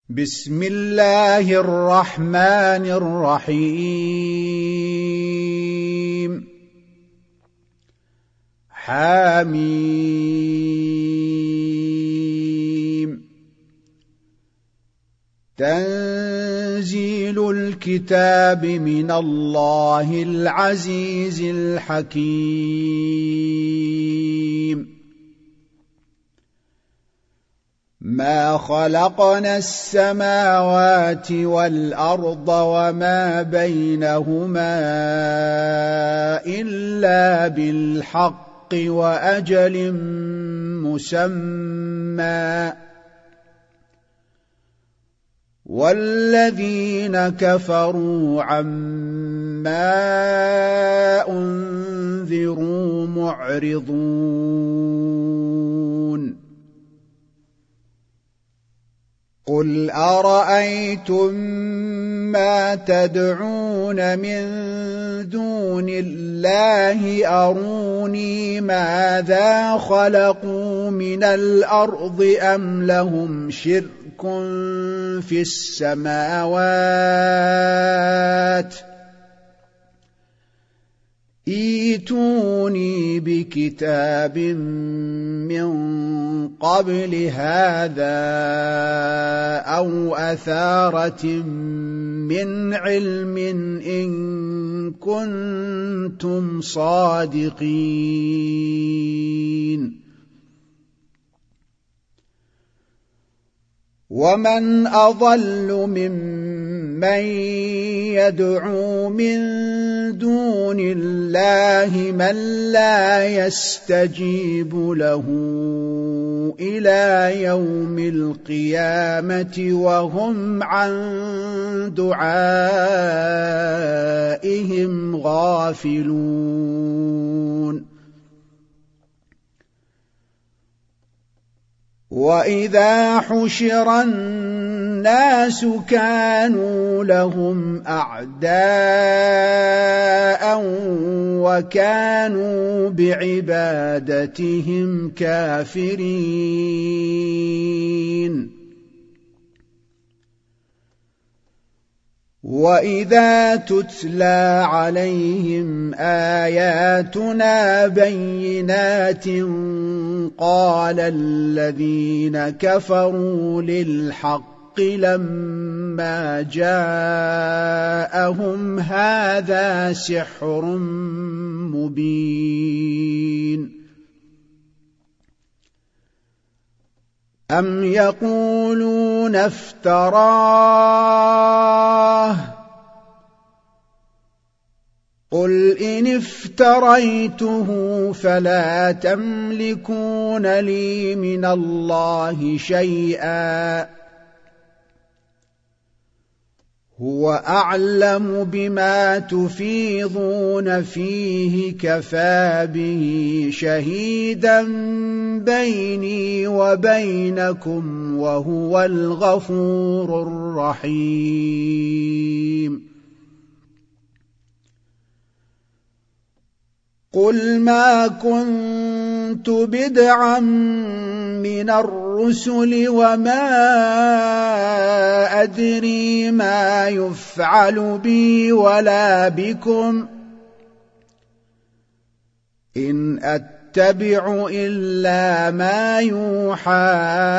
بسم الله الرحمن الرحيم حميم تنزيل الكتاب من الله العزيز الحكيم ما خلقنا السماوات والأرض وما بينهما إلا بالحق وأجل مسمى والذين كفروا عما أنذروا معرضون قل أرأيتم ما تدعون من دون الله أروني ماذا خلقوا من الأرض أم لهم شرك في السماوات ائتوني بكتاب من قبل هذا أو أثارة من علم إن كنتم صادقين ومن أضل ممن يدعو من دون الله من لا يستجيب له إلى يوم القيامة وهم عن دعائهم غافلون وإذا حشر الناس كانوا لهم أعداء وكانوا بعبادتهم كافرين وإذا تتلى عليهم آياتنا بينات قال الذين كفروا للحق لما جاءهم هذا سحر مبين أم يقولون افتراه قل إن افتريته فلا تملكون لي من الله شيئا هو أعلم بما تفيضون فيه كفى به شهيدا بيني وبينكم وهو الغفور الرحيم قل ما كنت بدعا من الرسل وما أدري ما يفعل بي ولا بكم إن أتبع إلا ما يوحى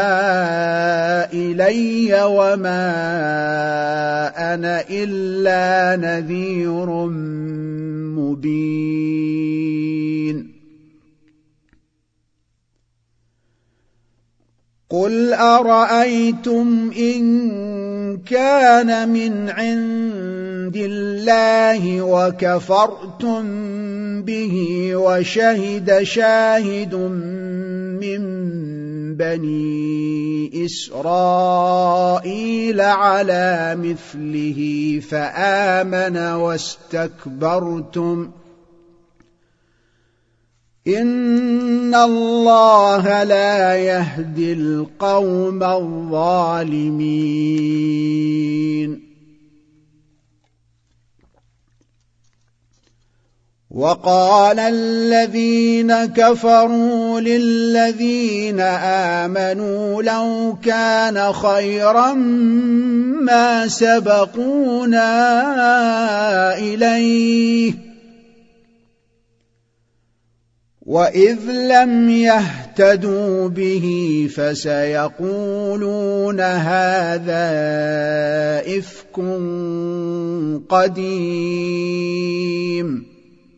إلي وما أنا إلا نذير مبين قل أرأيتم إن كان من عند الله وكفرتم به وشهد شاهد من بني إسرائيل على مثله فآمن واستكبرتم إن الله لا يهدي القوم الظالمين وقال الذين كفروا للذين آمنوا لو كان خيرا ما سبقونا إليه وإذ لم يهتدوا به فسيقولون هذا إفك قديم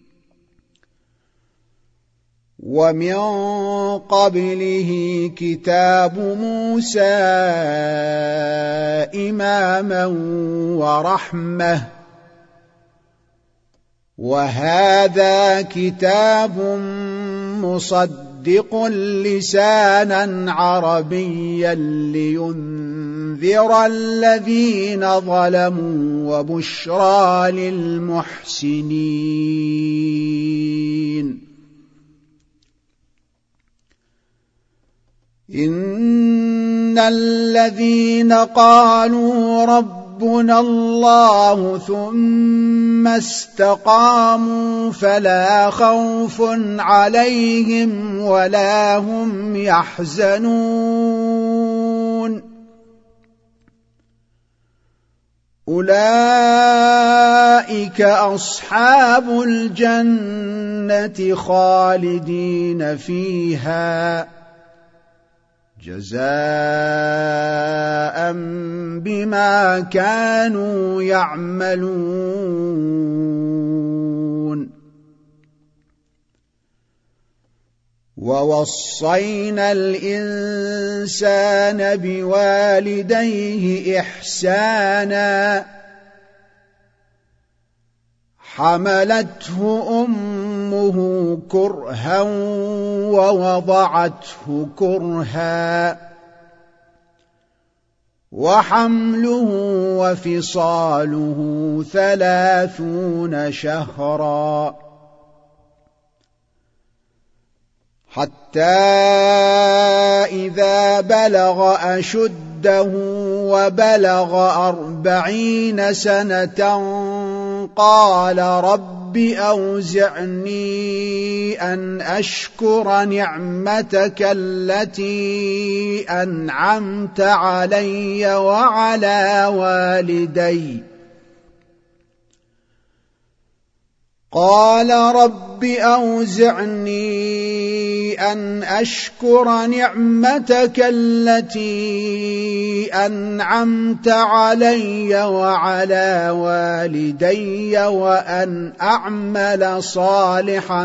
ومن قبله كتاب موسى إماما ورحمة وهذا كتاب مصدق لسانا عربيا لينذر الذين ظلموا وبشرى للمحسنين إن الذين قالوا ربنا الله ثم استقاموا فلا خوف عليهم ولا هم يحزنون أولئك أصحاب الجنة خالدين فيها جزاء بما كانوا يعملون ووصينا الإنسان بوالديه إحسانا حملته أمه كرها ووضعته كرها وحمله وفصاله 30 شهرا حتى إذا بلغ أشده وبلغ 40 سنة قال رب أوزعني أن أشكر نعمتك التي أنعمت علي وعلى والدي قال رب أوزعني أن أشكر نعمتك التي أنعمت علي وعلى والدي وأن أعمل صالحا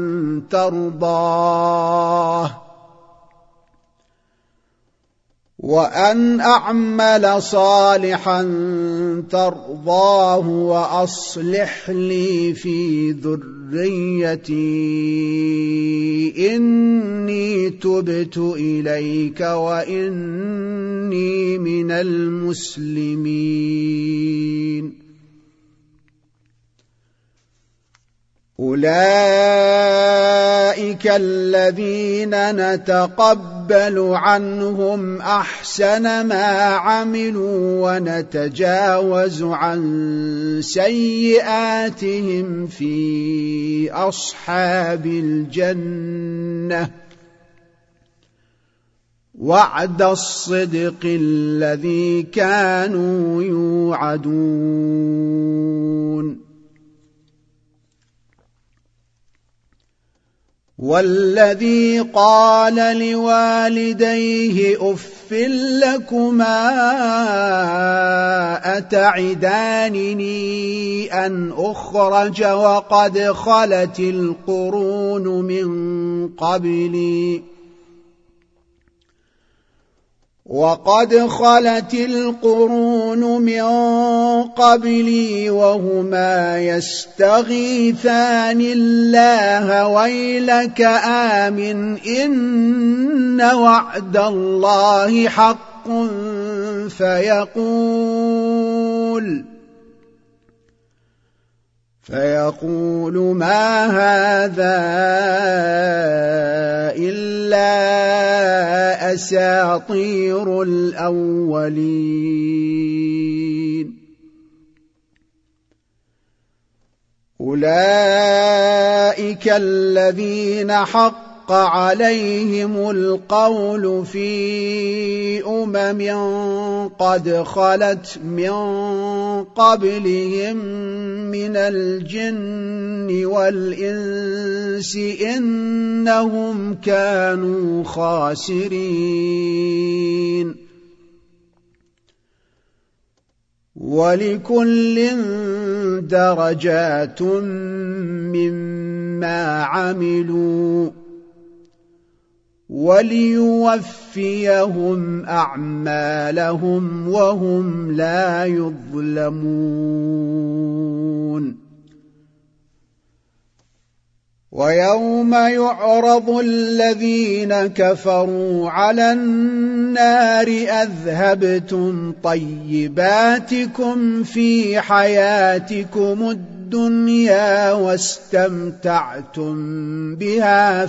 ترضاه وأصلح لي في ذريتي إني تبت إليك وإني من المسلمين أولئك الذين نتقبل عنهم أحسن ما عملوا ونتجاوز عن سيئاتهم في أصحاب الجنة وعد الصدق الذي كانوا يوعدون والذي قال لوالديه أف لكما أتعدانني أن أخرج وقد خلت القرون من قبلي وهما يستغيثان الله ويلك آمن إن وعد الله حق فيقول ما هذا إلا أساطير الأولين أولئك الذين حق عليهم القول في قد خلت من قبلهم من الجن والإنس إنهم كانوا خاسرين ولكل درجات مما عملوا وليوفيهم أعمالهم وهم لا يظلمون ويوم يعرض الذين كفروا على النار أذهبتم طيباتكم في حياتكم الدنيا واستمتعتم بها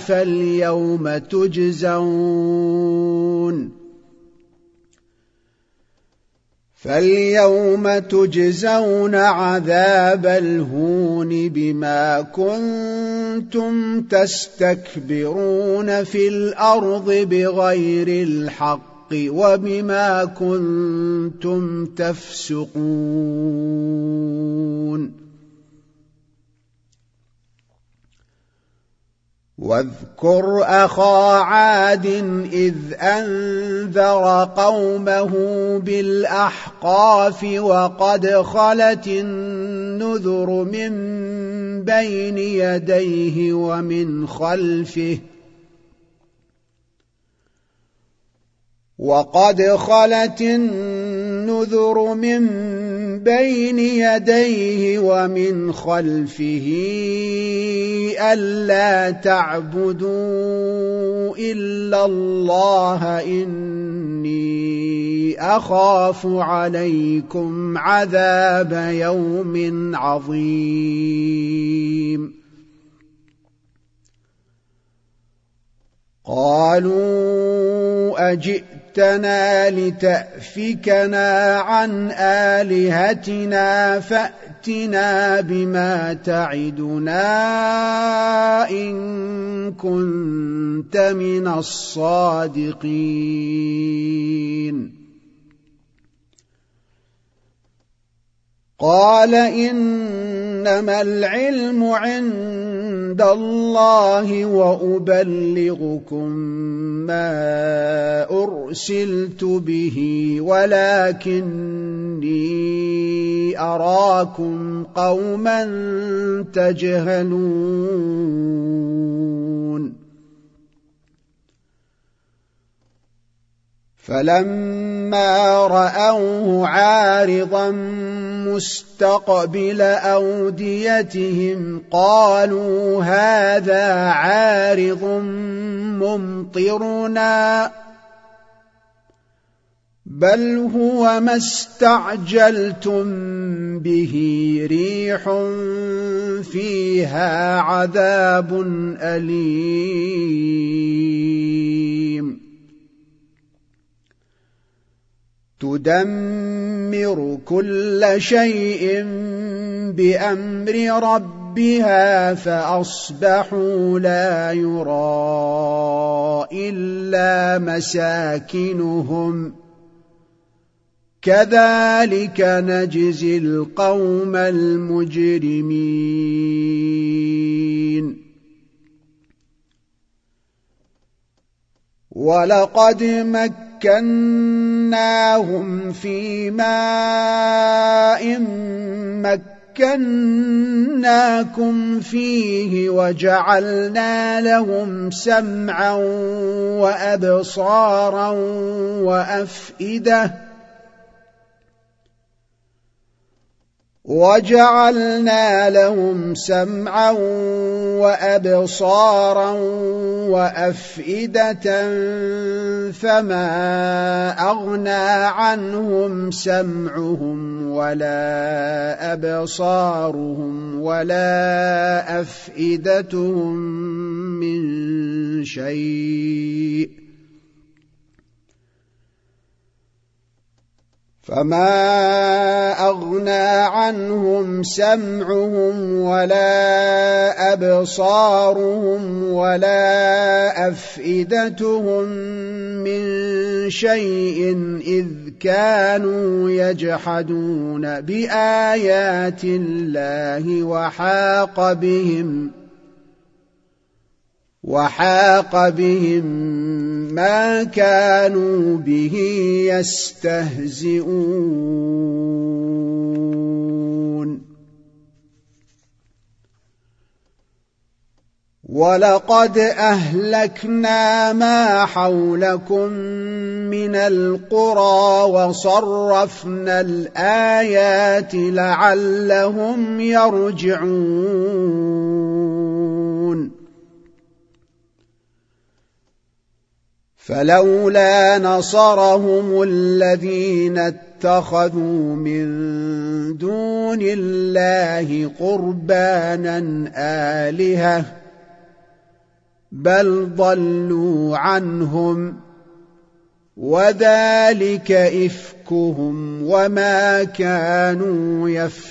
فاليوم تجزون عذاب الهون بما كنتم تستكبرون في الأرض بغير الحق وبما كنتم تفسقون واذكر أخا عاد إذ أنذر قومه بالأحقاف وقد خلت النذر من بين يديه ومن خلفه ألا تعبدوا إلا الله إني أخاف عليكم عذاب يوم عظيم قالوا أجئتنا لتأفكنا عن آلهتنا فأتنا بما تعدنا إن كنت من الصادقين قال إنما العلم عند الله وأبلغكم ما أرسلت به ولكني أراكم قوما تجهلون فلما رأوه عارضا مستقبل أوديتهم قالوا هذا عارض ممطرنا بل هو ما استعجلتم به ريح فيها عذاب أليم تدمر كل شيء بأمر ربها فأصبحوا لا يرى إلا مساكنهم كذلك نجزي القوم المجرمين ولقد مكناهم في ماء مكناكم فيه وجعلنا لهم سمعا وأبصارا وأفئدة فما أغنى عنهم سمعهم ولا أبصارهم ولا أفئدتهم من شيء فما أغنى عنهم سمعهم ولا أبصارهم ولا أفئدتهم من شيء إذ كانوا يجحدون بآيات الله وحاق بهم ما كانوا به يستهزئون ولقد أهلكنا ما حولكم من القرى وصرفنا الآيات لعلهم يرجعون فلولا نصرهم الذين اتخذوا من دون الله قربانا آلهة بل ضلوا عنهم وذلك إفكهم وما كانوا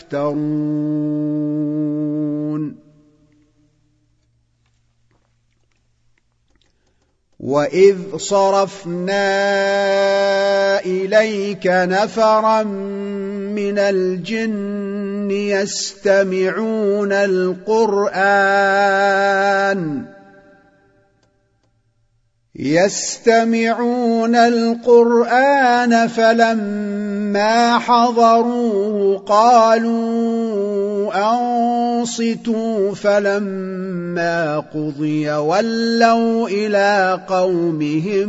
يفترون وإذ صرفنا إليك نفرا من الجن يستمعون القرآن فلما حضروه قالوا أنصتوا فلما قضي ولوا إلى قومهم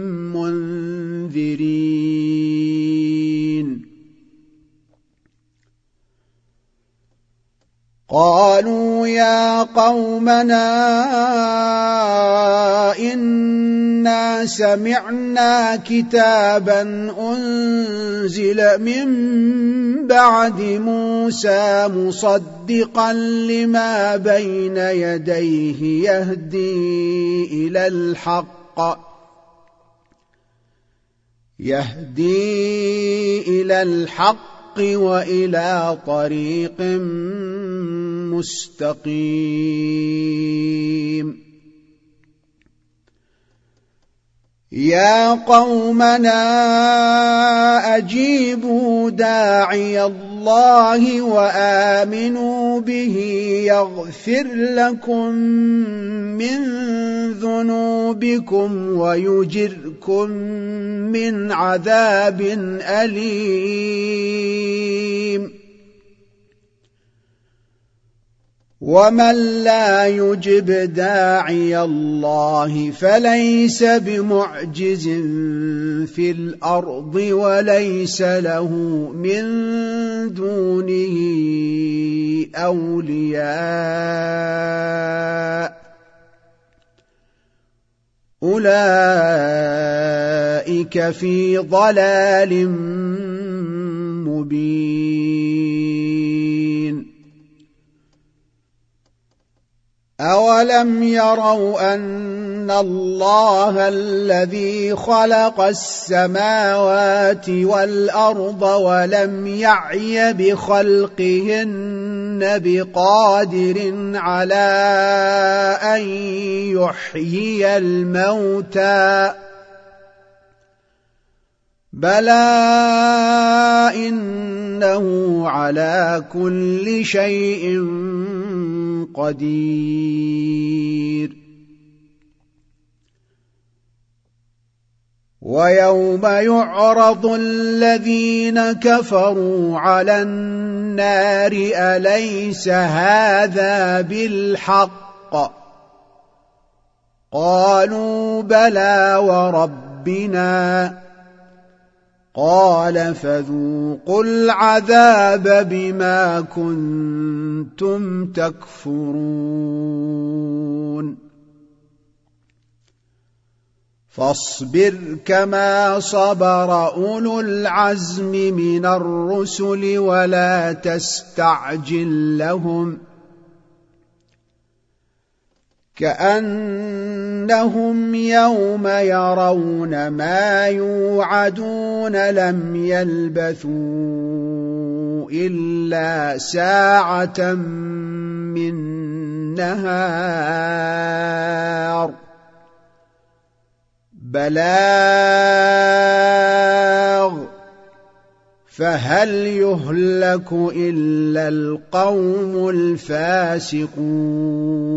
منذرين قالوا يا قومنا إنا سمعنا كتابا أنزل من بعد موسى مصدقا لما بين يديه يهدي إلى الحق وإلى طريق مستقيم يا قومنا أجيبوا داعي الله وآمنوا به يغفر لكم من ذنوبكم ويجركم من عذاب أليم ومن لا يجب داعي الله فليس بمعجز في الأرض وليس له من دونه أولياء أولئك في ضلال مبين أولم يروا أن الله الذي خلق السماوات والأرض ولم يعي بخلقهن بقادر على أن يحيي الموتى بلى إنه على كل شيء قدير ويوم يعرض الذين كفروا على النار أليس هذا بالحق قالوا بلى وربنا قال فذوقوا العذاب بما كنتم تكفرون فاصبر كما صبر أولو العزم من الرسل ولا تستعجل لهم كأنهم يوم يرون ما يوعدون لم يلبثوا إلا ساعة من نهار بلاغ فهل يهلك إلا القوم الفاسقون